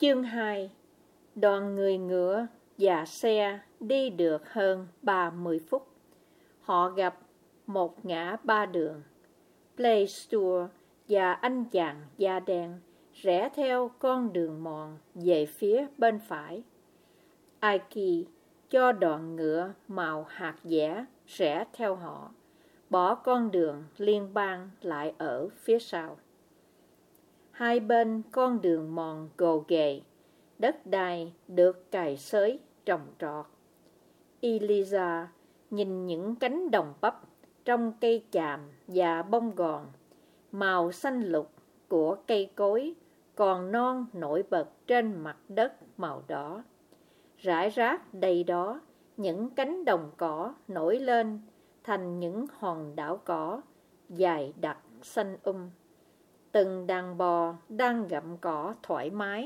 Chương 2. Đoàn người ngựa và xe đi được hơn 30 phút. Họ gặp một ngã ba đường. Plaistur và anh chàng da đen rẽ theo con đường mòn về phía bên phải. Aiki cho đoàn ngựa màu hạt dẻ rẽ theo họ, bỏ con đường liên bang lại ở phía sau. Hai bên con đường mòn gồ ghề, đất đai được cày xới trồng trọt. Eliza nhìn những cánh đồng bắp trong cây chàm và bông gòn, màu xanh lục của cây cối còn non nổi bật trên mặt đất màu đỏ. Rải rác đầy đó, những cánh đồng cỏ nổi lên thành những hòn đảo cỏ dài đặc xanh Từng đàn bò đang gặm cỏ thoải mái.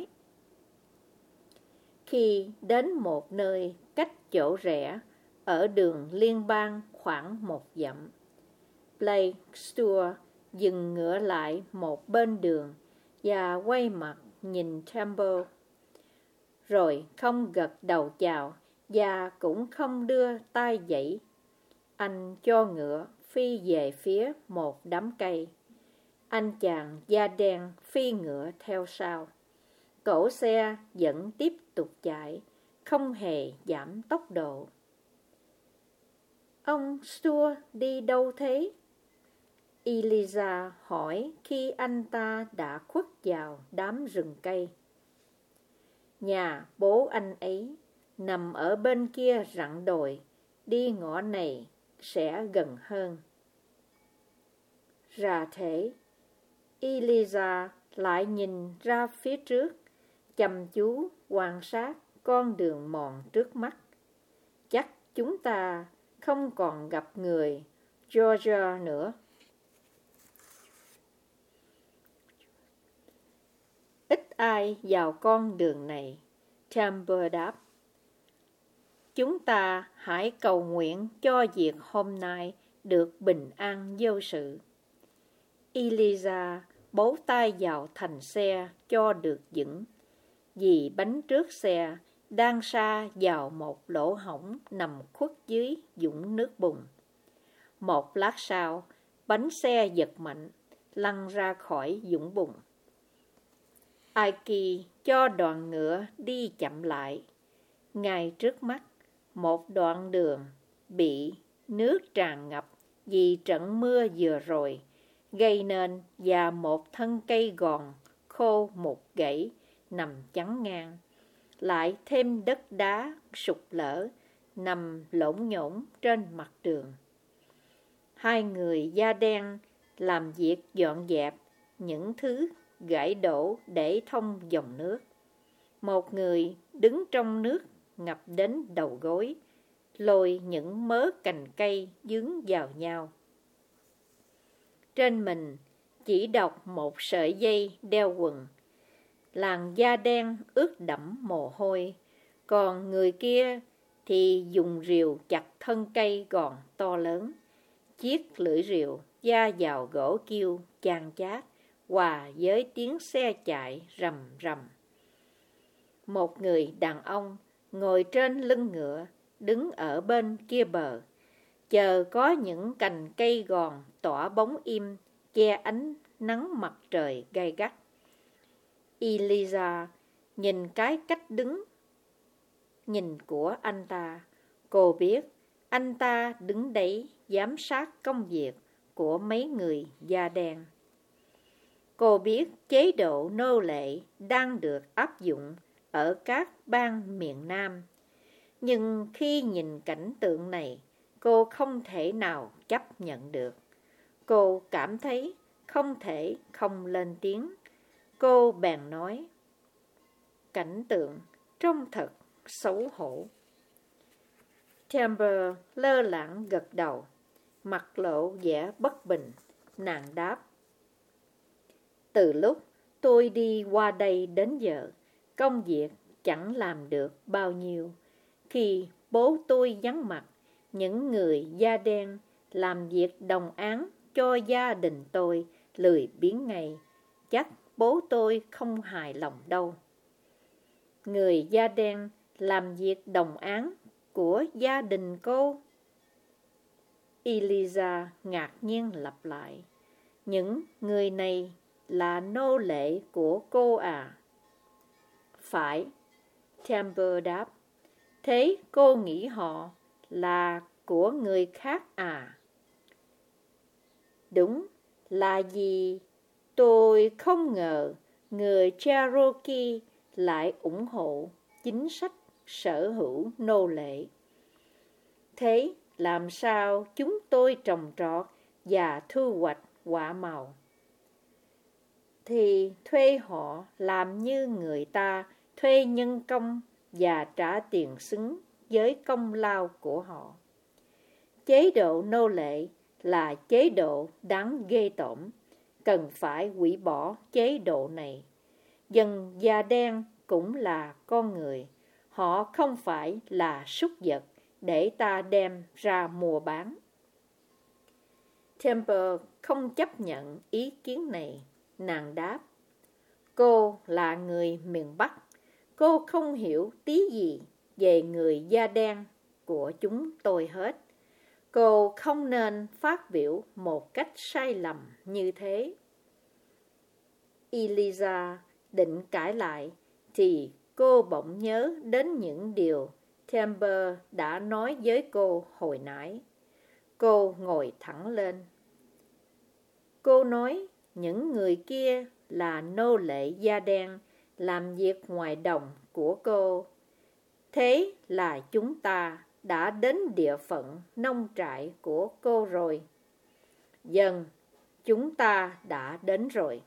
Khi đến một nơi cách chỗ rẽ ở đường liên bang khoảng 1 dặm, Plaistur dừng ngựa lại một bên đường và quay mặt nhìn Temple, rồi không gật đầu chào và cũng không đưa tay giãy. Anh cho ngựa phi về phía một đám cây. Anh chàng da đen phi ngựa theo sau. Cỗ xe vẫn tiếp tục chạy, không hề giảm tốc độ. Ông Stuart đi đâu thế? Eliza hỏi khi anh ta đã khuất vào đám rừng cây. Nhà bố anh ấy nằm ở bên kia rặng đồi, đi ngõ này sẽ gần hơn. Ra thế. Eliza lại nhìn ra phía trước, chăm chú quan sát con đường mòn trước mắt. Chắc chúng ta không còn gặp người Georgia nữa. Ít ai vào con đường này, Temple đáp. Chúng ta hãy cầu nguyện cho việc hôm nay được bình an vô sự. Eliza bấu tay vào thành xe cho được vững, vì bánh trước xe đang sa vào một lỗ hổng nằm khuất dưới vũng nước bùn. Một lát sau, bánh xe giật mạnh, lăn ra khỏi vũng bùn. Aiki cho đoàn ngựa đi chậm lại. Ngay trước mắt, một đoạn đường bị nước tràn ngập vì trận mưa vừa rồi gây nên, và một thân cây gòn khô một gãy nằm chắn ngang, lại thêm đất đá sụt lở nằm lổn nhổn trên mặt đường. Hai người da đen làm việc dọn dẹp những thứ gãy đổ để thông dòng nước. Một người đứng trong nước ngập đến đầu gối, lôi những mớ cành cây dướng vào nhau. Trên mình chỉ đọc một sợi dây đeo quần. Làn da đen ướt đẫm mồ hôi, còn người kia thì dùng rìu chặt thân cây gòn to lớn. Chiếc lưỡi rìu da vào gỗ kêu chan chát, hòa với tiếng xe chạy rầm rầm. Một người đàn ông ngồi trên lưng ngựa, đứng ở bên kia bờ, chờ có những cành cây gòn tỏa bóng im, che ánh nắng mặt trời gay gắt. Eliza nhìn cái cách đứng nhìn của anh ta. Cô biết anh ta đứng đấy giám sát công việc của mấy người da đen. Cô biết chế độ nô lệ đang được áp dụng ở các bang miền Nam. Nhưng khi nhìn cảnh tượng này, cô không thể nào chấp nhận được. Cô cảm thấy không thể không lên tiếng. Cô bèn nói, cảnh tượng trông thật xấu hổ. Temple lơ lửng gật đầu, mặt lộ vẻ bất bình. Nàng đáp, từ lúc tôi đi qua đây đến giờ, công việc chẳng làm được bao nhiêu. Khi bố tôi vắng mặt, những người da đen làm việc đồng áng cho gia đình tôi lười biếng ngay. Chắc bố tôi không hài lòng đâu. người da đen làm việc đồng áng của gia đình cô? Eliza ngạc nhiên lặp lại. Những người này là nô lệ của cô à? Phải, Temple đáp. Thế cô nghĩ họ là của người khác à? Đúng, là gì? Tôi không ngờ người Cherokee lại ủng hộ chính sách sở hữu nô lệ. Thế làm sao chúng tôi trồng trọt và thu hoạch quả màu? Thì thuê họ làm như người ta thuê nhân công và trả tiền xứng với công lao của họ. Chế độ nô lệ là chế độ đáng ghê tởm, cần phải hủy bỏ chế độ này. Dân da đen cũng là con người, họ không phải là súc vật để ta đem ra mua bán. Temple không chấp nhận ý kiến này, nàng đáp. Cô là người miền Bắc, cô không hiểu tí gì về người da đen của chúng tôi hết. Cô không nên phát biểu một cách sai lầm như thế. Eliza định cãi lại, thì cô bỗng nhớ đến những điều Temple đã nói với cô hồi nãy. Cô ngồi thẳng lên. Cô nói những người kia là nô lệ da đen làm việc ngoài đồng của cô. Thế là chúng ta đã đến địa phận nông trại của cô rồi. Vâng, chúng ta đã đến rồi.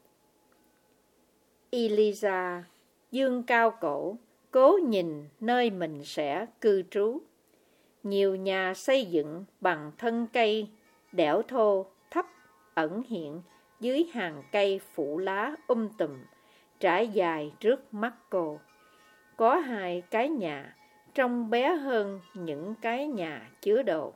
Eliza dương cao cổ, cố nhìn nơi mình sẽ cư trú. Nhiều nhà xây dựng bằng thân cây, đẽo thô, thấp, ẩn hiện dưới hàng cây phủ lá tùm, trải dài trước mắt cô. Có 2 cái nhà, trông bé hơn những cái nhà chứa đồ.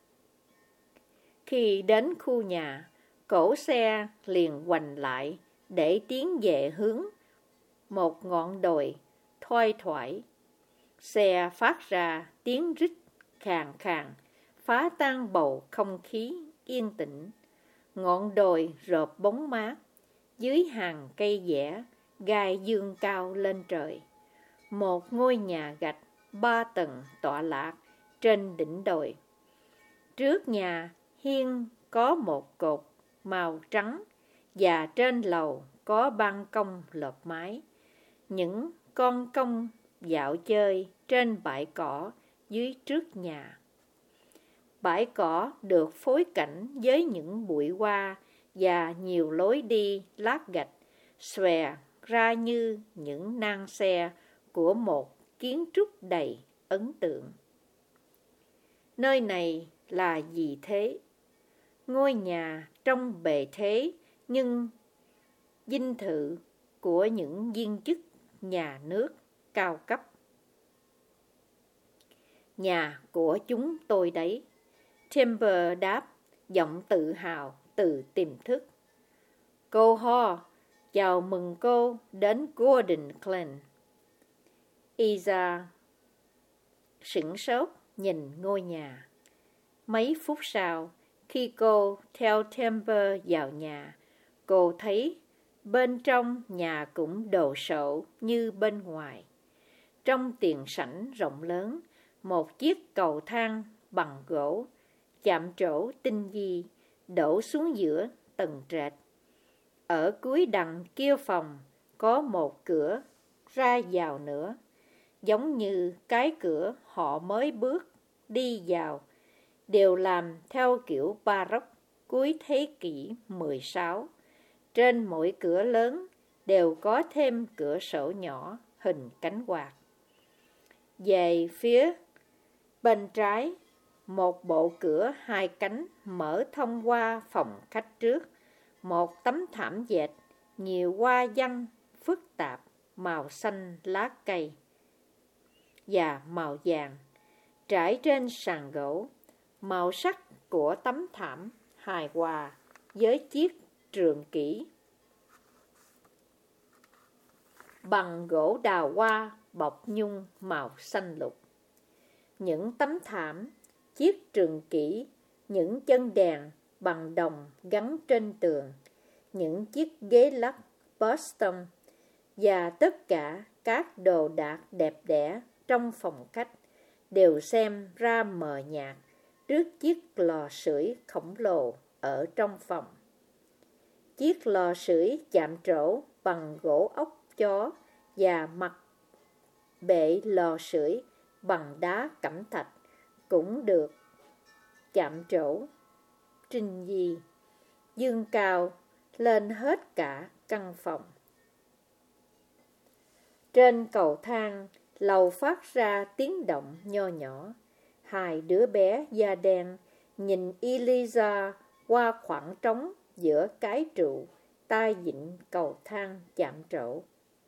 Khi đến khu nhà, cổ xe liền ngoảnh lại để tiến về hướng một ngọn đồi thoai thoải. Xe phát ra tiếng rít khàn khàn, phá tan bầu không khí yên tĩnh. Ngọn đồi rợp bóng mát, dưới hàng cây dẻ, gai dương cao lên trời. Một ngôi nhà gạch 3 tầng tọa lạc trên đỉnh đồi. Trước nhà hiên có một cột màu trắng và trên lầu có ban công lợp mái. Những con công dạo chơi trên bãi cỏ dưới trước nhà. Bãi cỏ được phối cảnh với những bụi hoa và nhiều lối đi lát gạch xòe ra như những nang xe của một kiến trúc đầy ấn tượng. Nơi này là gì thế? Ngôi nhà trong bề thế nhưng dinh thự của những viên chức nhà nước cao cấp. Nhà của chúng tôi đấy, Temple đáp, giọng tự hào từ tiềm thức. Cô Ho, chào mừng cô đến Gordon Glen. Isa sửng sốt nhìn ngôi nhà. Mấy phút sau, khi cô theo Temple vào nhà, cô thấy bên trong nhà cũng đồ sộ như bên ngoài. Trong tiền sảnh rộng lớn, một chiếc cầu thang bằng gỗ, chạm trổ tinh vi, đổ xuống giữa tầng trệt. Ở cuối đằng kia phòng có một cửa ra vào nữa, giống như cái cửa họ mới bước đi vào, đều làm theo kiểu Baroque cuối thế kỷ 16. Trên mỗi cửa lớn đều có thêm cửa sổ nhỏ hình cánh quạt. Về phía bên trái, một bộ cửa 2 cánh mở thông qua phòng khách trước. Một tấm thảm dệt, nhiều hoa văn phức tạp, màu xanh lá cây và màu vàng, trải trên sàn gỗ. Màu sắc của tấm thảm hài hòa với chiếc trường kỷ bằng gỗ đào hoa bọc nhung màu xanh lục. Những tấm thảm, chiếc trường kỷ, những chân đèn bằng đồng gắn trên tường, những chiếc ghế lắc Boston và tất cả các đồ đạc đẹp đẽ trong phòng khách đều xem ra mờ nhạt trước chiếc lò sưởi khổng lồ ở trong phòng. Chiếc lò sưởi chạm trổ bằng gỗ ốc chó và mặt bệ lò sưởi bằng đá cẩm thạch cũng được chạm trổ trình di, dương cao lên hết cả căn phòng. Trên cầu thang, lầu phát ra tiếng động nho nhỏ. Hai đứa bé da đen nhìn Eliza qua khoảng trống giữa cái trụ, tay vịn cầu thang chạm trổ.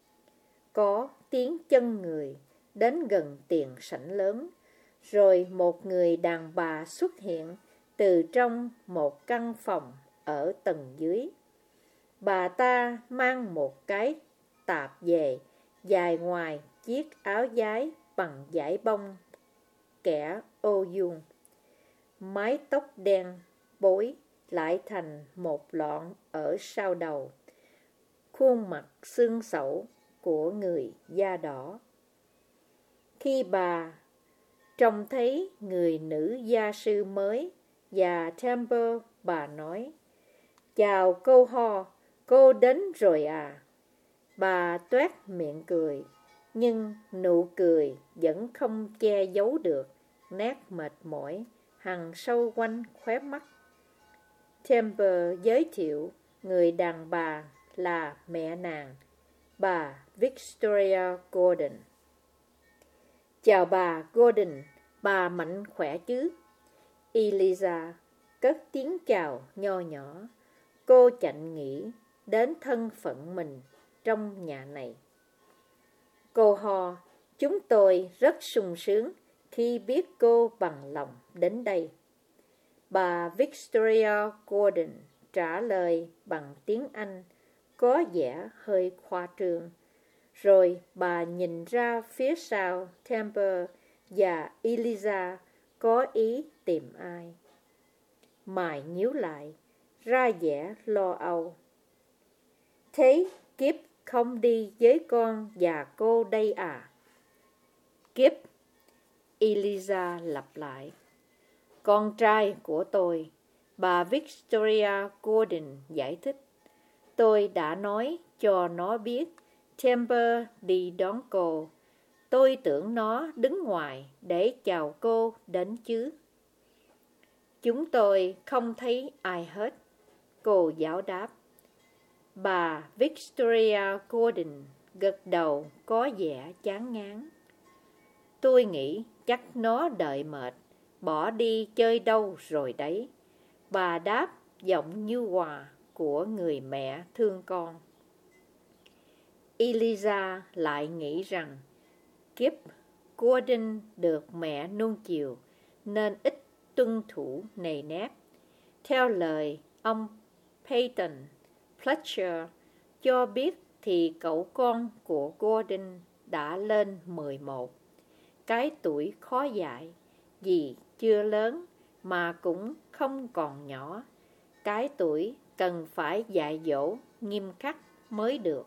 Có tiếng chân người đến gần tiền sảnh lớn, rồi một người đàn bà xuất hiện từ trong một căn phòng ở tầng dưới. Bà ta mang một cái tạp dề dài ngoài chiếc áo giái bằng vải bông kẻ ô vuông. Mái tóc đen bối lại thành một lọn ở sau đầu. Khuôn mặt xương xẩu của người da đỏ. Khi bà trông thấy người nữ gia sư mới và Temple, bà nói: "Chào cô Ho, cô đến rồi à?" Bà toét miệng cười, nhưng nụ cười vẫn không che giấu được nét mệt mỏi hằn sâu quanh khóe mắt. Temple giới thiệu người đàn bà là mẹ nàng, bà Victoria Gordon. "Chào bà Gordon, bà mạnh khỏe chứ?" Eliza cất tiếng chào nho nhỏ. Cô chạnh nghĩ đến thân phận mình trong nhà này. Cô Ho, chúng tôi rất sung sướng khi biết cô bằng lòng đến đây. Bà Victoria Gordon trả lời bằng tiếng Anh, có vẻ hơi khoa trương. Rồi bà nhìn ra phía sau Temple và Eliza có ý tìm ai. Mày nhíu lại, ra vẻ lo âu. "Thế Kip không đi với con và cô đây à?" "Kip," Eliza lặp lại. "Con trai của tôi," bà Victoria Gordon giải thích. "Tôi đã nói cho nó biết Temple đi đón cô. Tôi tưởng nó đứng ngoài để chào cô đến chứ." "Chúng tôi không thấy ai hết," cô giáo đáp. Bà Victoria Gordon gật đầu có vẻ chán ngán. "Tôi nghĩ chắc nó đợi mệt, bỏ đi chơi đâu rồi đấy," bà đáp giọng nhu hòa của người mẹ thương con. Eliza lại nghĩ rằng Kip Gordon được mẹ nuông chiều nên ít tuân thủ nề nếp. Theo lời ông Peyton Fletcher cho biết thì cậu con của Gordon đã lên 11. Cái tuổi khó dạy, vì chưa lớn mà cũng không còn nhỏ. Cái tuổi cần phải dạy dỗ nghiêm khắc mới được.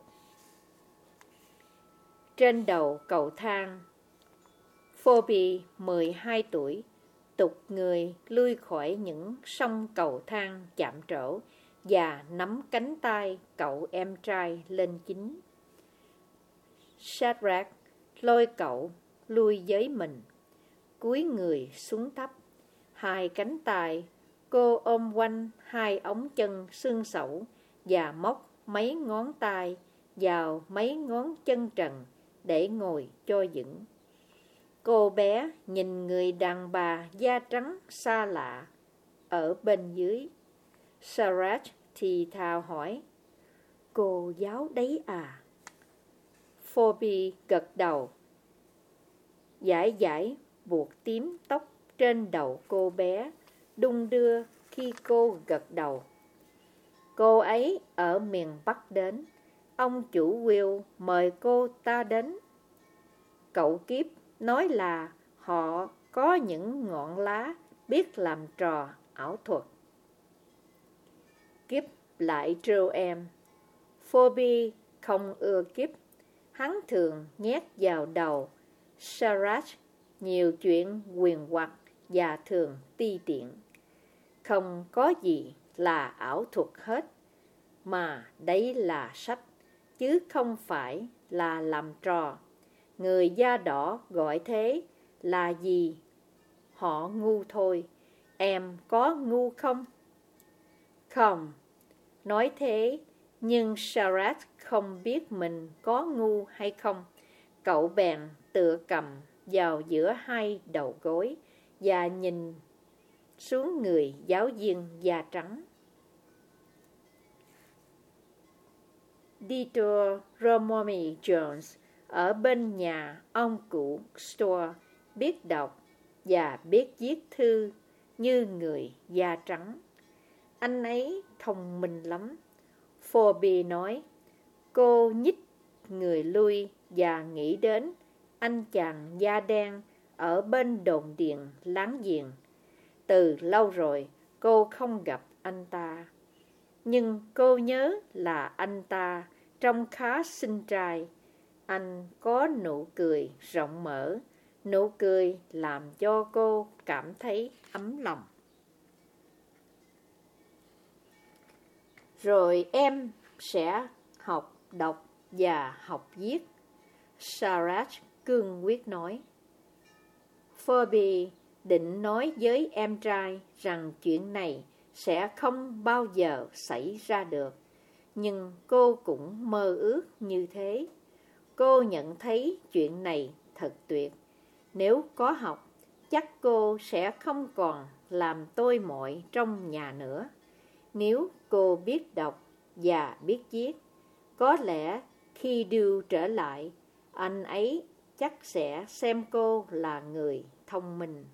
Trên đầu cầu thang, Phoebe 12 tuổi, tục người lui khỏi những song cầu thang chạm trổ và nắm cánh tay cậu em trai lên chính. Shadrach lôi cậu lui với mình, cúi người xuống thấp. Hai cánh tay cô ôm quanh hai ống chân xương xẩu và móc mấy ngón tay vào mấy ngón chân trần để ngồi cho vững. Cô bé nhìn người đàn bà da trắng xa lạ ở bên dưới. Sarah thì thào hỏi: "Cô giáo đấy à?" Phoebe gật đầu, dải buộc tím tóc trên đầu cô bé, đung đưa khi cô gật đầu. "Cô ấy ở miền Bắc đến. ông chủ Will mời cô ta đến. Cậu Kiếp nói là họ có những ngọn lá biết làm trò ảo thuật. Kiếp lại trêu em. Phoebe không ưa Kiếp. Hắn thường nhét vào đầu Sarah nhiều chuyện quyền hoặc và thường ti tiện. Không có gì là ảo thuật hết, mà đấy là sách, chứ không phải là làm trò. Người da đỏ gọi thế là gì? Họ ngu thôi. Em có ngu không? Không. Nói thế, nhưng Sarah không biết mình có ngu hay không. Cậu bèn tựa cầm vào giữa hai đầu gối và nhìn xuống người giáo viên da trắng. Deuteronomy Jones ở bên nhà ông cụ Store biết đọc và biết viết thư như người da trắng. Anh ấy thông minh lắm. Phoebe nói. Cô nhích người lui và nghĩ đến anh chàng da đen ở bên đồn điện láng giềng. Từ lâu rồi cô không gặp anh ta, nhưng cô nhớ là anh ta trông khá xinh trai. Anh có nụ cười rộng mở, nụ cười làm cho cô cảm thấy ấm lòng. Rồi em sẽ học đọc và học viết, Sarah cương quyết nói. Phoebe định nói với em trai rằng chuyện này sẽ không bao giờ xảy ra được, nhưng cô cũng mơ ước như thế. Cô nhận thấy chuyện này thật tuyệt. Nếu có học, chắc cô sẽ không còn làm tôi mọi trong nhà nữa. Nếu cô biết đọc và biết viết, có lẽ khi Dewey trở lại, anh ấy chắc sẽ xem cô là người thông minh.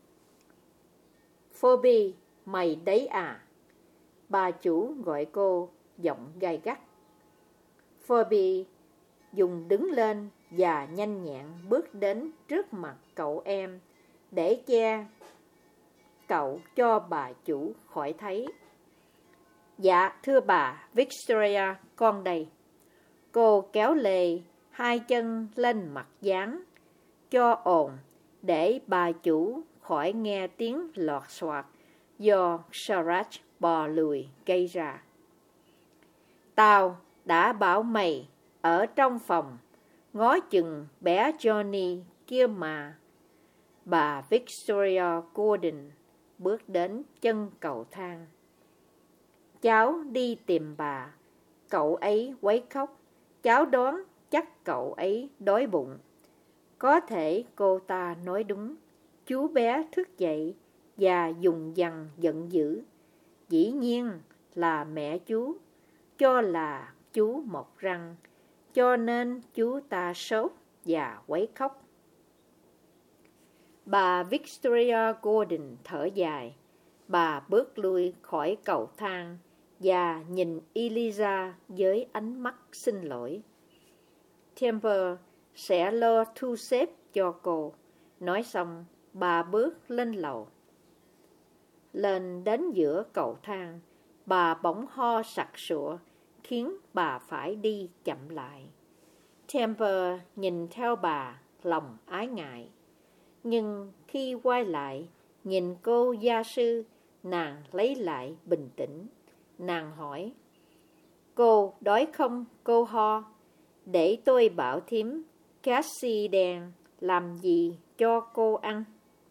Phoebe, mày đấy à? Bà chủ gọi cô, giọng gay gắt. Phoebe dùng đứng lên và nhanh nhẹn bước đến trước mặt cậu em để che cậu cho bà chủ khỏi thấy. Dạ, thưa bà Victoria, con đây. Cô kéo lê hai chân lên mặt dán cho ồn để bà chủ khỏi nghe tiếng lọt xoạt do Sarah bò lùi gây ra. Tao đã bảo mày ở trong phòng ngó chừng bé Johnny kia mà. Bà Victoria Gordon bước đến chân cầu thang. Cháu đi tìm bà. Cậu ấy quấy khóc. Cháu đoán chắc cậu ấy đói bụng. Có thể cô ta nói đúng. Chú bé thức dậy và dùng dằn giận dữ. Dĩ nhiên là mẹ chú cho là chú mọc răng, cho nên chú ta sốt và quấy khóc. Bà Victoria Gordon thở dài. Bà bước lui khỏi cầu thang và nhìn Eliza với ánh mắt xin lỗi. Temple sẽ lo thu xếp cho cô. Nói xong, bà bước lên lầu. Lên đến giữa cầu thang, bà bỗng ho sặc sụa, khiến bà phải đi chậm lại. Temple nhìn theo bà, lòng ái ngại. Nhưng khi quay lại, nhìn cô gia sư, nàng lấy lại bình tĩnh. Nàng hỏi, cô đói không, cô ho? Để tôi bảo thím Cassie đen làm gì cho cô ăn.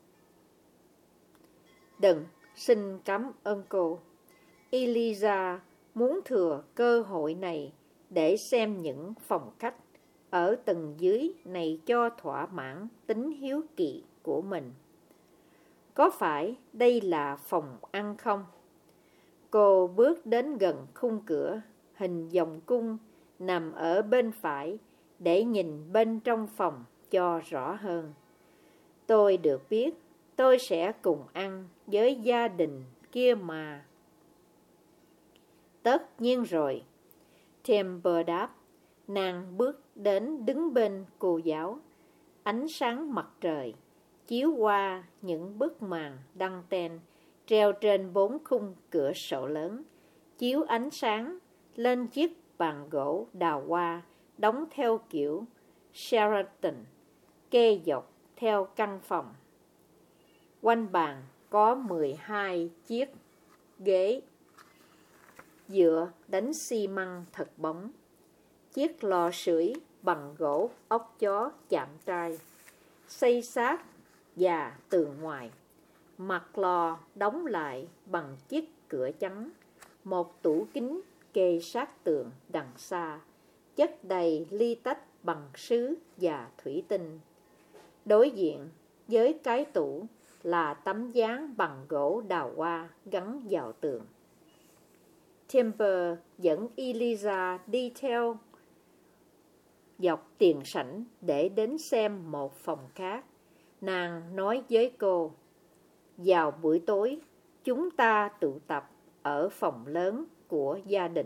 Đừng, xin cảm ơn cô. Eliza muốn thừa cơ hội này để xem những phòng khách ở tầng dưới này cho thỏa mãn tính hiếu kỳ của mình. Có phải đây là phòng ăn không? Cô bước đến gần khung cửa hình vòng cung nằm ở bên phải để nhìn bên trong phòng cho rõ hơn. Tôi được biết tôi sẽ cùng ăn với gia đình kia mà. Tất nhiên rồi, Temple đáp. Nàng bước đến đứng bên cô giáo. Ánh sáng mặt trời chiếu qua những bức màn đăng ten treo trên 4 khung cửa sổ lớn, chiếu ánh sáng lên chiếc bàn gỗ đào hoa đóng theo kiểu Sheraton, kê dọc theo căn phòng. Quanh bàn có 12 chiếc ghế dựa đánh xi măng thật bóng. Chiếc lò sưởi bằng gỗ ốc chó chạm trai, xây sát và tường ngoài. Mặt lò đóng lại bằng chiếc cửa trắng. Một tủ kính kê sát tường đằng xa, chất đầy ly tách bằng sứ và thủy tinh. Đối diện với cái tủ là tấm dáng bằng gỗ đào hoa gắn vào tường. Timber dẫn Eliza đi theo dọc tiền sảnh để đến xem một phòng khác. Nàng nói với cô, vào buổi tối chúng ta tụ tập ở phòng lớn của gia đình.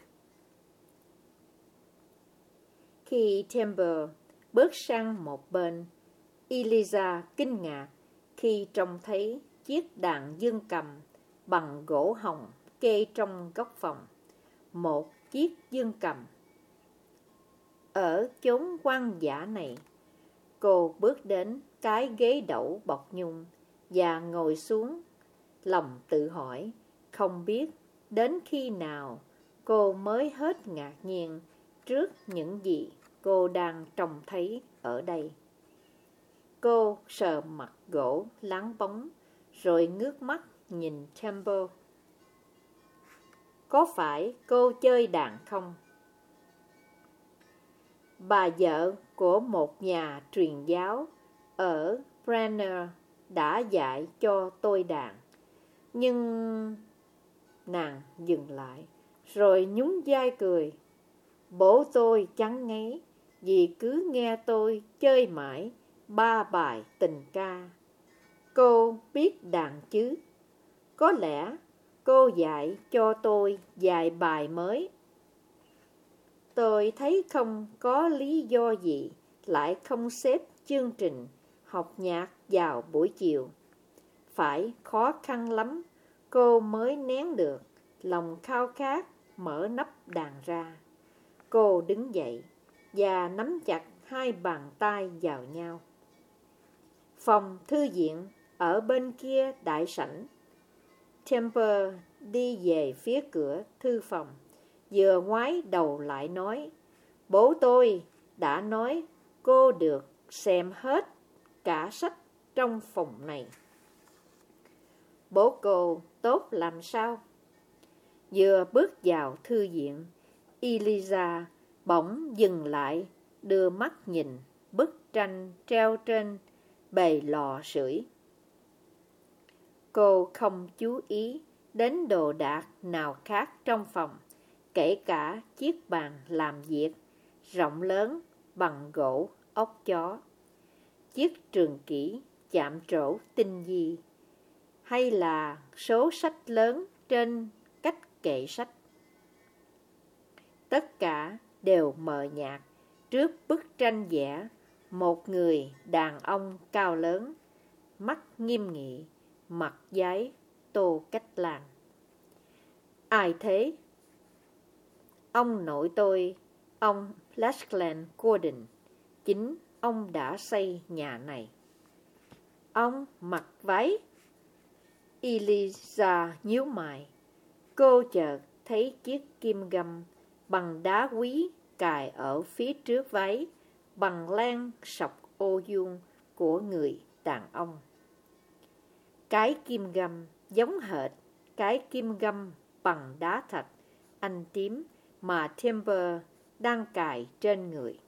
Khi Timber bước sang một bên, Eliza kinh ngạc khi trông thấy chiếc đàn dương cầm bằng gỗ hồng kê trong góc phòng. Một chiếc dương cầm. Ở chốn hoang dã này, cô bước đến cái ghế đẩu bọc nhung và ngồi xuống, lòng tự hỏi không biết đến khi nào cô mới hết ngạc nhiên trước những gì cô đang trông thấy ở đây. Cô sờ mặt gỗ láng bóng rồi ngước mắt nhìn Temple. Có phải cô chơi đàn không? Bà vợ của một nhà truyền giáo ở Brenner đã dạy cho tôi đàn. Nhưng... Nàng dừng lại, rồi nhún vai cười. Bố tôi chán ngấy vì cứ nghe tôi chơi mãi 3 bài tình ca. Cô biết đàn chứ? Có lẽ cô dạy cho tôi vài bài mới. Tôi thấy không có lý do gì lại không xếp chương trình học nhạc vào buổi chiều. Phải khó khăn lắm cô mới nén được lòng khao khát mở nắp đàn ra. Cô đứng dậy và nắm chặt hai bàn tay vào nhau. Phòng thư viện ở bên kia đại sảnh. Temple đi về phía cửa thư phòng, vừa ngoái đầu lại nói, bố tôi đã nói cô được xem hết cả sách trong phòng này. Bố cô tốt làm sao? Vừa bước vào thư viện, Eliza bỗng dừng lại, đưa mắt nhìn bức tranh treo trên bề lò sưởi. Cô không chú ý đến đồ đạc nào khác trong phòng, kể cả chiếc bàn làm việc rộng lớn bằng gỗ ốc chó, chiếc trường kỷ chạm trổ tinh vi, hay là số sách lớn trên cách kệ sách. Tất cả đều mờ nhạt trước bức tranh vẽ một người đàn ông cao lớn, mắt nghiêm nghị, mặt dái Tô Cách Lan. Ai thế? Ông nội tôi, ông Lachlan Gordon. Chính ông đã xây nhà này. Ông mặc váy. Eliza nhíu mày. Cô chợt thấy chiếc kim găm bằng đá quý cài ở phía trước váy bằng len sọc ô vuông của người đàn ông. Cái kim găm giống hệt cái kim găm bằng đá thạch anh tím mà Timber đang cài trên người.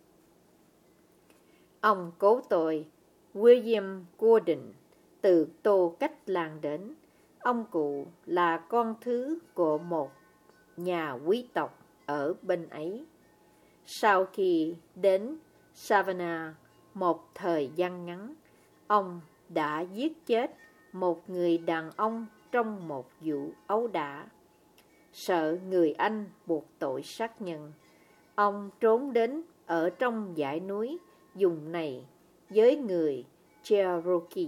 Ông cố tôi, William Gordon, từ Tô Cách Lan đến. Ông cụ là con thứ của một nhà quý tộc ở bên ấy. Sau khi đến Savannah một thời gian ngắn, ông đã giết chết một người đàn ông trong một vụ ấu đả. Sợ người Anh buộc tội sát nhân, Ông trốn đến ở trong dãy núi vùng này với người Cherokee.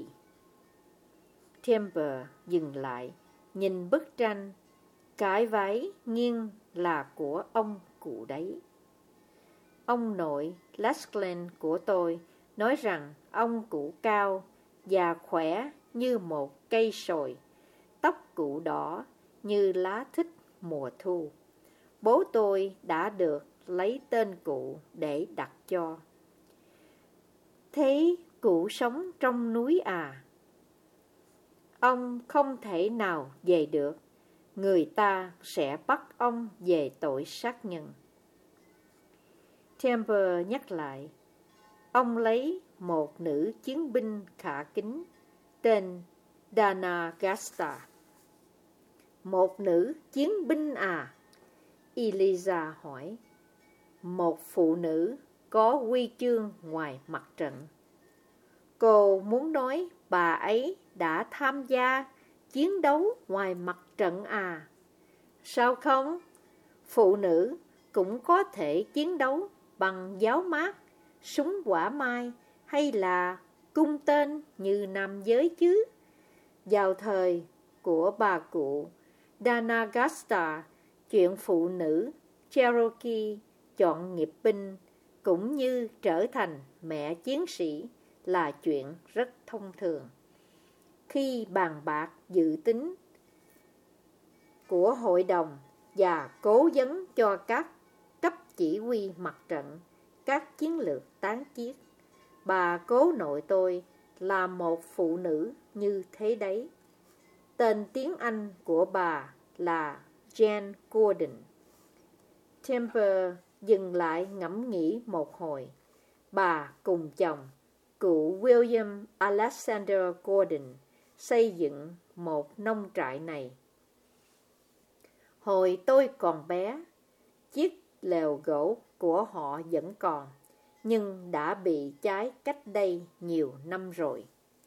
Temple dừng lại, nhìn bức tranh. Cái váy nghiêng là của ông cụ đấy. Ông nội Lachlan của tôi nói rằng ông cụ cao và khỏe như một cây sồi, tóc cụ đỏ như lá thích mùa thu. Bố tôi đã được lấy tên cụ để đặt cho. Thế cụ sống trong núi à? Ông không thể nào về được. Người ta sẽ bắt ông về tội sát nhân. Temple nhắc lại. Ông lấy một nữ chiến binh khả kính tên Dana Gasta. Một nữ chiến binh à? Eliza hỏi. Một phụ nữ có huy chương ngoài mặt trận. Cô muốn nói bà ấy đã tham gia chiến đấu ngoài mặt trận à? Sao không? Phụ nữ cũng có thể chiến đấu bằng giáo mát, súng hỏa mai hay là cung tên như nam giới chứ. Vào thời của bà cụ Dana Gasta, chuyện phụ nữ Cherokee chọn nghiệp binh cũng như trở thành mẹ chiến sĩ là chuyện rất thông thường. Khi bàn bạc dự tính của hội đồng và cố vấn cho các cấp chỉ huy mặt trận, các chiến lược tán chiết, bà cố nội tôi là một phụ nữ như thế đấy. Tên tiếng Anh của bà là Jane Gordon. Temple dừng lại ngẫm nghĩ một hồi. Bà cùng chồng, cụ William Alexander Gordon, xây dựng một nông trại này. Hồi tôi còn bé, chiếc lều gỗ của họ vẫn còn, nhưng đã bị cháy cách đây nhiều năm rồi.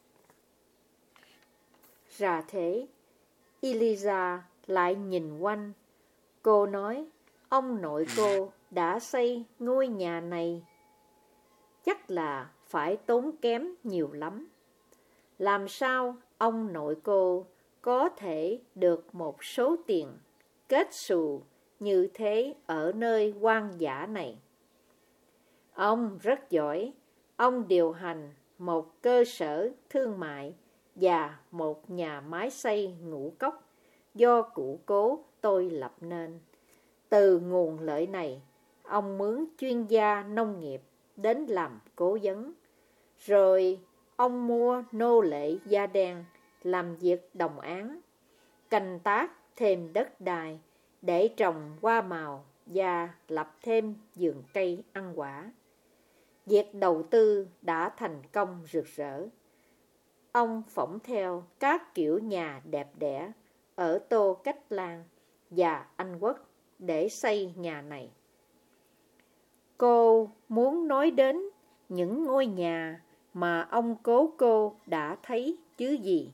Ra thế, Eliza lại nhìn quanh. Cô nói, ông nội cô đã xây ngôi nhà này. Chắc là phải tốn kém nhiều lắm. Làm sao ông nội cô có thể được một số tiền kết xù như thế ở nơi hoang dã này? Ông rất giỏi. Ông điều hành một cơ sở thương mại và một nhà máy xay ngũ cốc do cụ cố tôi lập nên. Từ nguồn lợi này, ông mướn chuyên gia nông nghiệp đến làm cố vấn. Rồi ông mua nô lệ da đen làm việc đồng áng, canh tác thêm đất đai để trồng hoa màu và lập thêm vườn cây ăn quả. Việc đầu tư đã thành công rực rỡ. Ông phỏng theo các kiểu nhà đẹp đẽ ở Tô Cách Lan và Anh Quốc để xây nhà này. Cô muốn nói đến những ngôi nhà mà ông cố cô đã thấy chứ gì?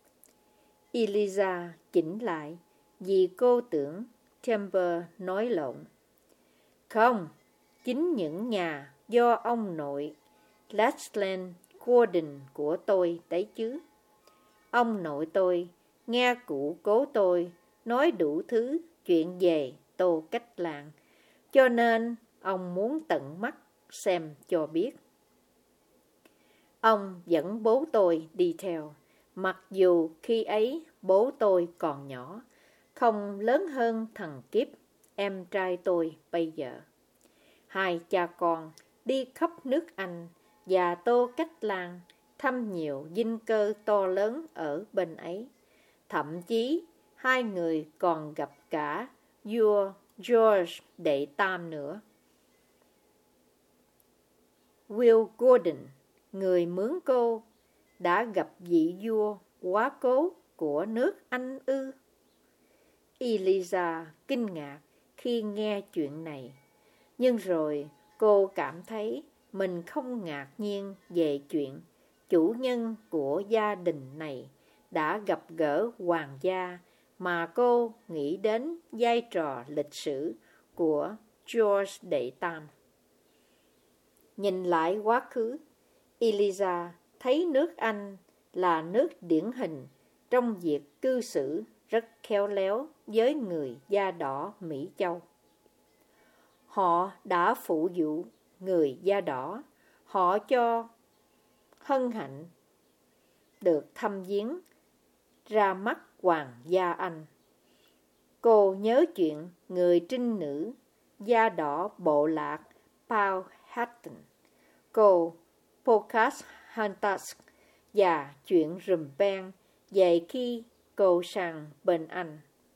Eliza chỉnh lại vì cô tưởng Temple nói lộn. Không, chính những nhà do ông nội Lachlan Gordon của tôi đấy chứ. Ông nội tôi nghe cụ cố tôi nói đủ thứ chuyện về Tô Cách Lan, cho nên ông muốn tận mắt xem cho biết. Ông dẫn bố tôi đi theo, mặc dù khi ấy bố tôi còn nhỏ, không lớn hơn thằng Kiếp, em trai tôi bây giờ. Hai cha con đi khắp nước Anh và Tô Cách Lan, thăm nhiều dinh cơ to lớn ở bên ấy. Thậm chí hai người còn gặp cả vua George đệ Tam nữa. Will Gordon, người mướn cô, đã gặp vị vua quá cố của nước Anh ư? Eliza kinh ngạc khi nghe chuyện này, nhưng rồi cô cảm thấy mình không ngạc nhiên về chuyện chủ nhân của gia đình này đã gặp gỡ hoàng gia, mà cô nghĩ đến vai trò lịch sử của George đệ tam. Nhìn lại quá khứ, Eliza thấy nước Anh là nước điển hình trong việc cư xử rất khéo léo với người da đỏ Mỹ Châu. Họ đã phụ dụ người da đỏ, họ cho hân hạnh được thăm viếng ra mắt hoàng gia Anh. Cô nhớ chuyện người trinh nữ da đỏ bộ lạc Powhatan, cô Pocahontas và chuyện rùm beng về khi cô sang bên Anh.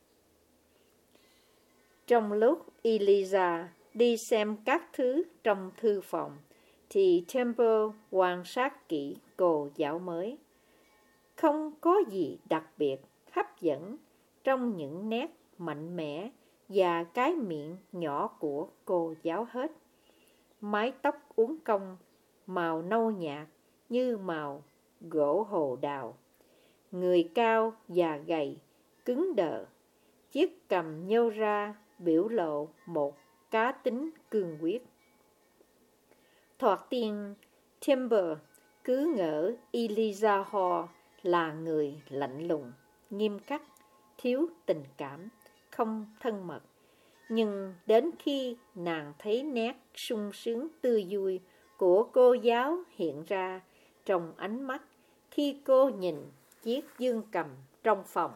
Trong lúc Eliza đi xem các thứ trong thư phòng, thì Temple quan sát kỹ cô giáo mới. Không có gì đặc biệt, hấp dẫn trong những nét mạnh mẽ và cái miệng nhỏ của cô giáo hết. Mái tóc uốn cong, màu nâu nhạt như màu gỗ hồ đào. Người cao và gầy, cứng đờ. Chiếc cằm nhô ra biểu lộ một cá tính cương quyết. Thoạt tiên, Timber cứ ngỡ Eliza Hall là người lạnh lùng, nghiêm khắc, thiếu tình cảm, không thân mật. Nhưng đến khi nàng thấy nét sung sướng tươi vui của cô giáo hiện ra trong ánh mắt khi cô nhìn chiếc dương cầm trong phòng,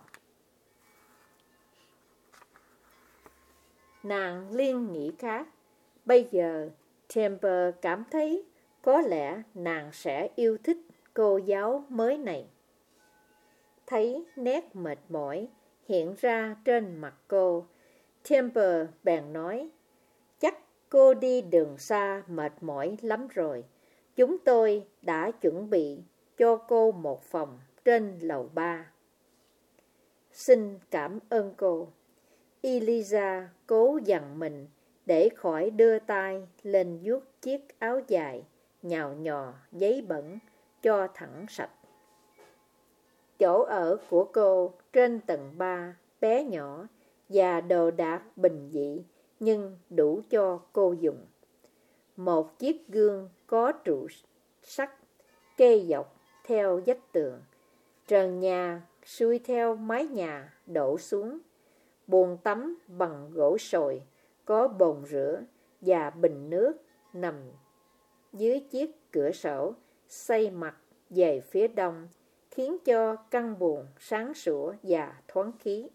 nàng liên nghĩ khác. Bây giờ Temple cảm thấy có lẽ nàng sẽ yêu thích cô giáo mới này. Thấy nét mệt mỏi hiện ra trên mặt cô, Temple bèn nói, chắc cô đi đường xa mệt mỏi lắm rồi. Chúng tôi đã chuẩn bị cho cô một phòng trên lầu 3. Xin cảm ơn cô. Eliza cố dằn mình để khỏi đưa tay lên vuốt chiếc áo dài nhào nhò giấy bẩn cho thẳng sạch. Chỗ ở của cô trên tầng 3 bé nhỏ và đồ đạc bình dị nhưng đủ cho cô dùng. Một chiếc gương có trụ sắt kê dọc theo vách tường, trần nhà xuôi theo mái nhà đổ xuống, bồn tắm bằng gỗ sồi có bồn rửa và bình nước nằm dưới chiếc cửa sổ xây mặt về phía đông, khiến cho căn buồng sáng sủa và thoáng khí.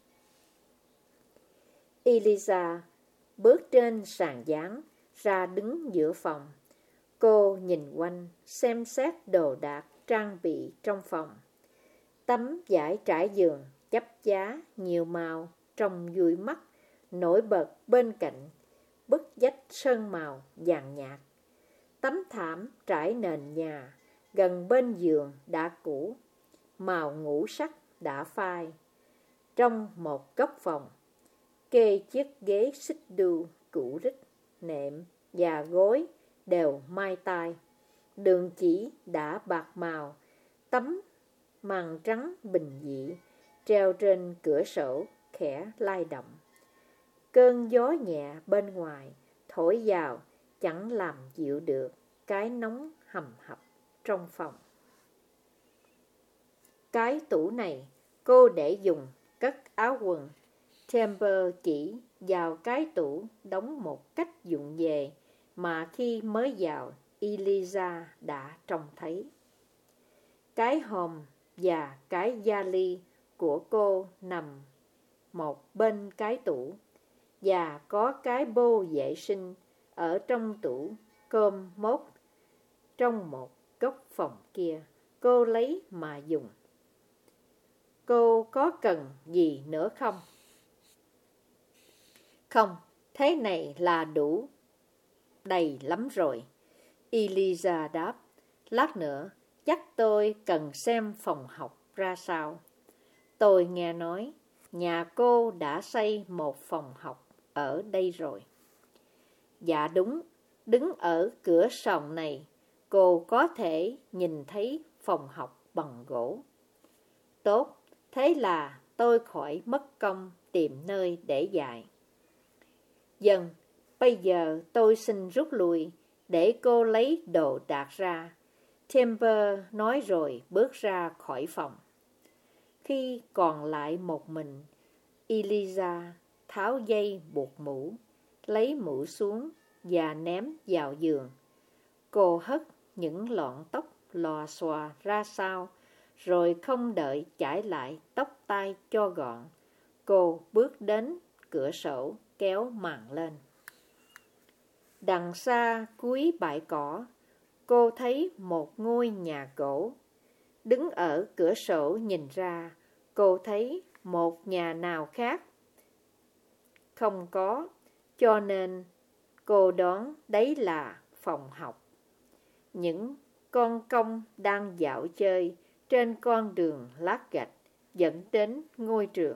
Eliza bước trên sàn giáng ra đứng giữa phòng. Cô nhìn quanh, xem xét đồ đạc trang bị trong phòng. Tấm vải trải giường chắp giá nhiều màu trông vui mắt, nổi bật bên cạnh bức vách sơn màu vàng nhạt. Tấm thảm trải nền nhà gần bên giường đã cũ, màu ngũ sắc đã phai. Trong một góc phòng, kê chiếc ghế xích đu cũ rích, nệm và gối đều mai tai. Đường chỉ đã bạc màu, tấm màn trắng bình dị treo trên cửa sổ khẽ lay động. Cơn gió nhẹ bên ngoài thổi vào chẳng làm dịu được cái nóng hầm hập trong phòng. Cái tủ này cô để dùng cất áo quần. Temple chỉ vào cái tủ đóng một cách vụng về mà khi mới vào Eliza đã trông thấy. Cái hòm và cái vali của cô nằm một bên cái tủ, và có cái bô vệ sinh ở trong tủ cơm mốt trong một góc phòng kia. Cô lấy mà dùng. Cô có cần gì nữa không? Không, thế này là đủ, đầy lắm rồi. Eliza đáp, lát nữa chắc tôi cần xem phòng học ra sao. Tôi nghe nói nhà cô đã xây một phòng học ở đây rồi. Dạ đúng, đứng ở cửa sòng này, cô có thể nhìn thấy phòng học bằng gỗ. Tốt, thế là tôi khỏi mất công tìm nơi để dạy. Dần, Bây giờ tôi xin rút lui, để cô lấy đồ đạc ra. Timber nói rồi bước ra khỏi phòng. Khi còn lại một mình, Eliza tháo dây buộc mũ, lấy mũ xuống và ném vào giường. Cô hất những lọn tóc lòa xòa ra sau, rồi không đợi chải lại tóc tai cho gọn. Cô bước đến cửa sổ, kéo màn lên. Đằng xa cuối bãi cỏ, cô thấy một ngôi nhà gỗ. Đứng ở cửa sổ nhìn ra, cô thấy một nhà nào khác không có, cho nên cô đoán đấy là phòng học. Những con công đang dạo chơi trên con đường lát gạch dẫn đến ngôi trường.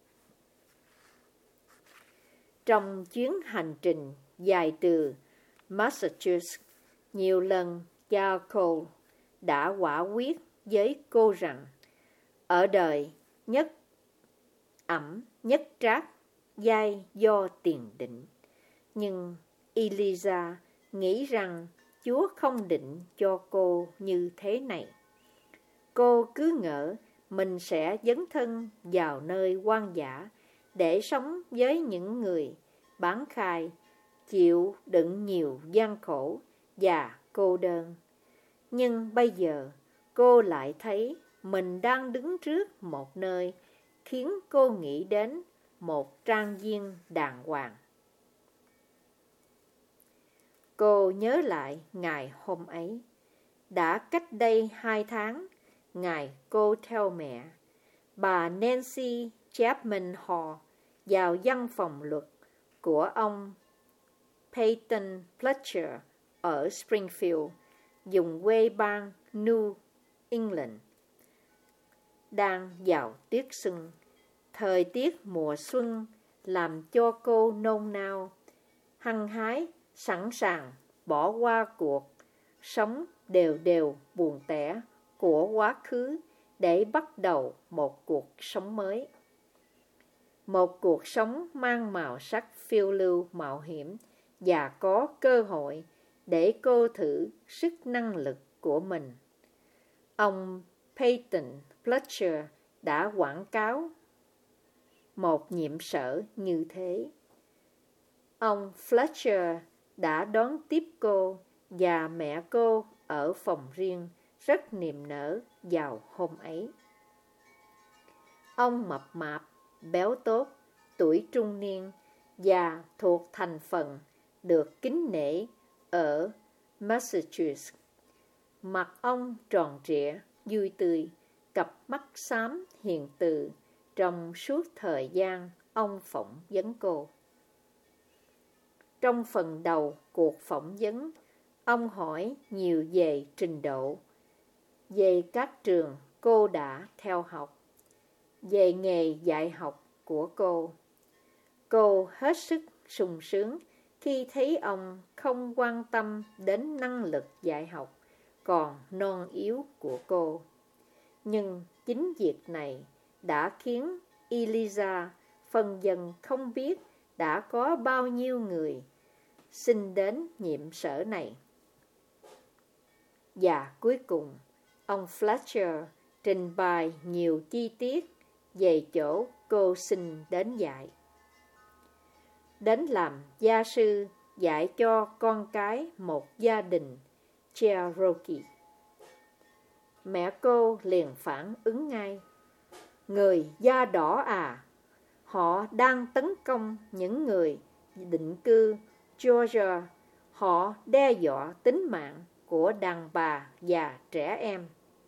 Trong chuyến hành trình dài từ Massachusetts, nhiều lần cha Cole đã quả quyết với cô rằng ở đời nhất ẩm nhất trác, dai do tiền định. Nhưng Eliza nghĩ rằng Chúa không định cho cô như thế này. Cô cứ ngỡ mình sẽ dấn thân vào nơi hoang dã để sống với những người bán khai, chịu đựng nhiều gian khổ và cô đơn. Nhưng bây giờ cô lại thấy mình đang đứng trước một nơi khiến cô nghĩ đến một trang viên đàng hoàng. Cô nhớ lại ngày hôm ấy. Đã cách đây 2 tháng, ngày cô theo mẹ, bà Nancy Chapman Hall, vào văn phòng luật của ông Peyton Fletcher ở Springfield, vùng quê bang New England. Đang vào tiết xuân, thời tiết mùa xuân làm cho cô nôn nao, hăng hái, sẵn sàng bỏ qua cuộc sống đều đều buồn tẻ của quá khứ để bắt đầu một cuộc sống mới. Một cuộc sống mang màu sắc phiêu lưu mạo hiểm và có cơ hội để cô thử sức năng lực của mình. Ông Peyton Fletcher đã quảng cáo một nhiệm sở như thế. Ông Fletcher đã đón tiếp cô và mẹ cô ở phòng riêng rất niềm nở vào hôm ấy. Ông mập mạp, béo tốt, tuổi trung niên và thuộc thành phần được kính nể ở Massachusetts. Mặt ông tròn trịa, vui tươi, cặp mắt xám hiền từ trong suốt thời gian ông phỏng vấn cô. Trong phần đầu cuộc phỏng vấn, ông hỏi nhiều về trình độ, về các trường cô đã theo học, về nghề dạy học của cô. Cô hết sức sung sướng khi thấy ông không quan tâm đến năng lực dạy học còn non yếu của cô. Nhưng chính việc này đã khiến Eliza phần dần không biết đã có bao nhiêu người xin đến nhiệm sở này. Và cuối cùng, ông Fletcher trình bày nhiều chi tiết về chỗ cô xin đến dạy. Đến làm gia sư dạy cho con cái một gia đình Cherokee. Mẹ cô liền phản ứng ngay: người da đỏ à, họ đang tấn công những người định cư Georgia. Họ đe dọa tính mạng của đàn bà và trẻ em.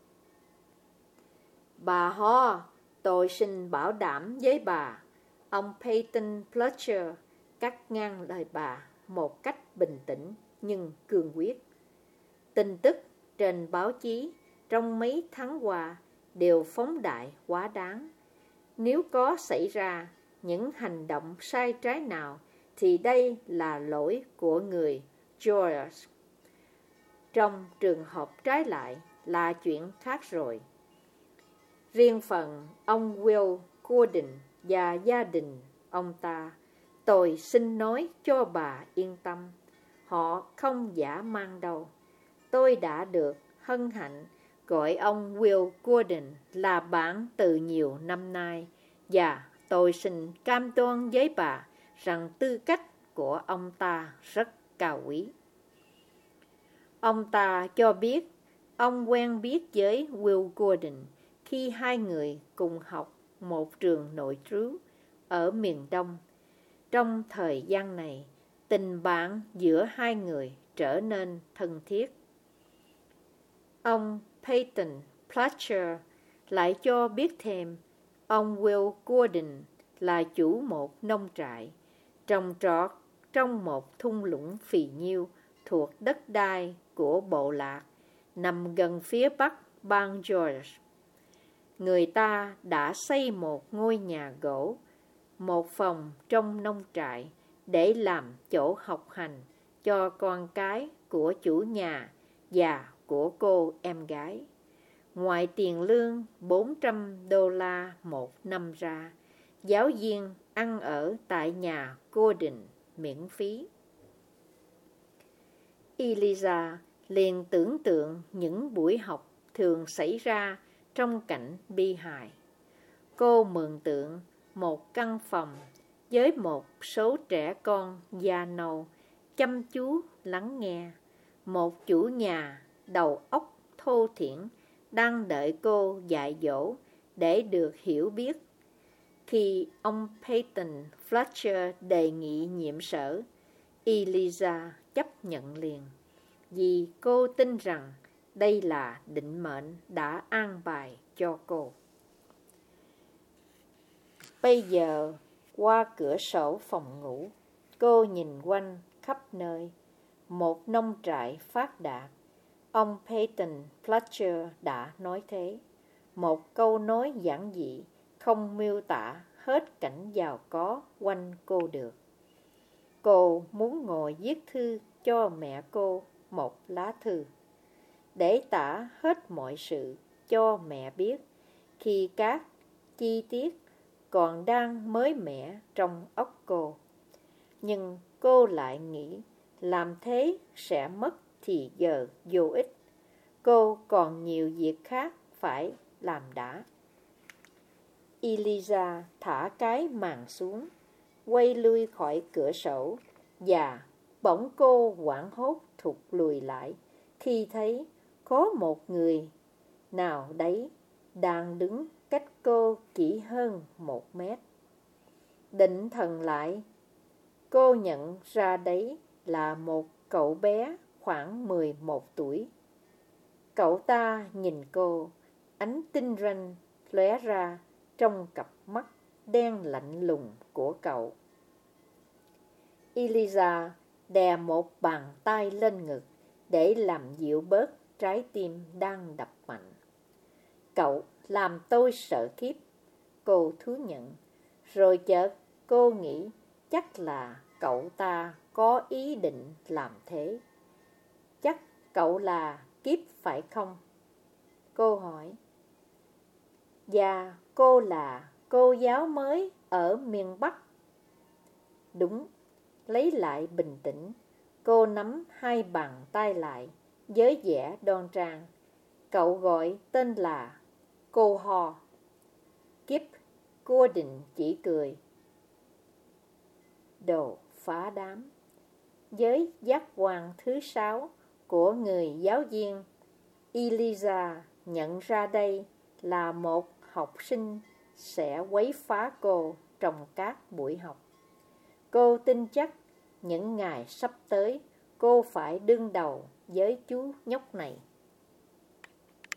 Bà Ho, tôi xin bảo đảm với bà. Ông Peyton Fletcher cắt ngang lời bà một cách bình tĩnh nhưng cương quyết. Tin tức trên báo chí trong mấy tháng qua đều phóng đại quá đáng. Nếu có xảy ra những hành động sai trái nào thì đây là lỗi của người Georgia. Trong trường hợp trái lại là chuyện khác rồi. Riêng phần ông Will Gordon và gia đình ông ta Tôi xin nói cho bà yên tâm, họ không dã man đâu. Tôi đã được hân hạnh gọi ông Will Gordon là bạn từ nhiều năm nay, và tôi xin cam đoan với bà rằng tư cách của ông ta rất cao quý. Ông ta cho biết ông quen biết với Will Gordon khi hai người cùng học một trường nội trú ở miền Đông. Trong thời gian này, tình bạn giữa hai người trở nên thân thiết. Ông Peyton Pletcher lại cho biết thêm, ông Will Gordon là chủ một nông trại, trồng trọt trong một thung lũng phì nhiêu thuộc đất đai của bộ lạc, nằm gần phía bắc bang Georgia. Người ta đã xây một ngôi nhà gỗ, một phòng trong nông trại để làm chỗ học hành cho con cái của chủ nhà và của cô em gái. Ngoài tiền lương $400 một năm ra, giáo viên ăn ở tại nhà Gordon miễn phí. Eliza liền tưởng tượng những buổi học thường xảy ra trong cảnh bi hài. Cô mường tượng một căn phòng với một số trẻ con da nâu chăm chú lắng nghe, một chủ nhà đầu óc thô thiển đang đợi cô dạy dỗ để được hiểu biết. Khi ông Peyton Fletcher đề nghị nhiệm sở, Eliza chấp nhận liền, vì cô tin rằng đây là định mệnh đã an bài cho cô. Bây giờ, qua cửa sổ phòng ngủ, cô nhìn quanh khắp nơi. Một nông trại phát đạt. Ông Peyton Fletcher đã nói thế. Một câu nói giản dị, không miêu tả hết cảnh giàu có quanh cô được. Cô muốn ngồi viết thư cho mẹ cô một lá thư, để tả hết mọi sự cho mẹ biết, khi các chi tiết còn đang mới mẻ trong óc cô. Nhưng cô lại nghĩ làm thế sẽ mất thì giờ vô ích. Cô còn nhiều việc khác phải làm đã. Eliza thả cái màn xuống, quay lui khỏi cửa sổ, và bỗng cô hoảng hốt thụt lùi lại khi thấy có một người nào đấy đang đứng cách cô chỉ hơn 1 mét. Định thần lại, cô nhận ra đấy là một cậu bé khoảng 11 tuổi. Cậu ta nhìn cô, ánh tinh ranh lóe ra trong cặp mắt đen lạnh lùng của cậu. Eliza đè một bàn tay lên ngực để làm dịu bớt trái tim đang đập mạnh. Cậu làm tôi sợ khiếp, cô thú nhận. Rồi chợt cô nghĩ chắc là cậu ta có ý định làm thế. Chắc cậu là Kiếp phải không? Cô hỏi. Và cô là cô giáo mới ở miền Bắc. Đúng. Lấy lại bình tĩnh, cô nắm hai bàn tay lại với vẻ đoan trang. Cậu gọi tên là cô Ho. Kiếp, Gordon chỉ cười. Đồ phá đám. Với giác quan thứ 6 của người giáo viên, Eliza nhận ra đây là một học sinh sẽ quấy phá cô trong các buổi học. Cô tin chắc những ngày sắp tới cô phải đương đầu với chú nhóc này.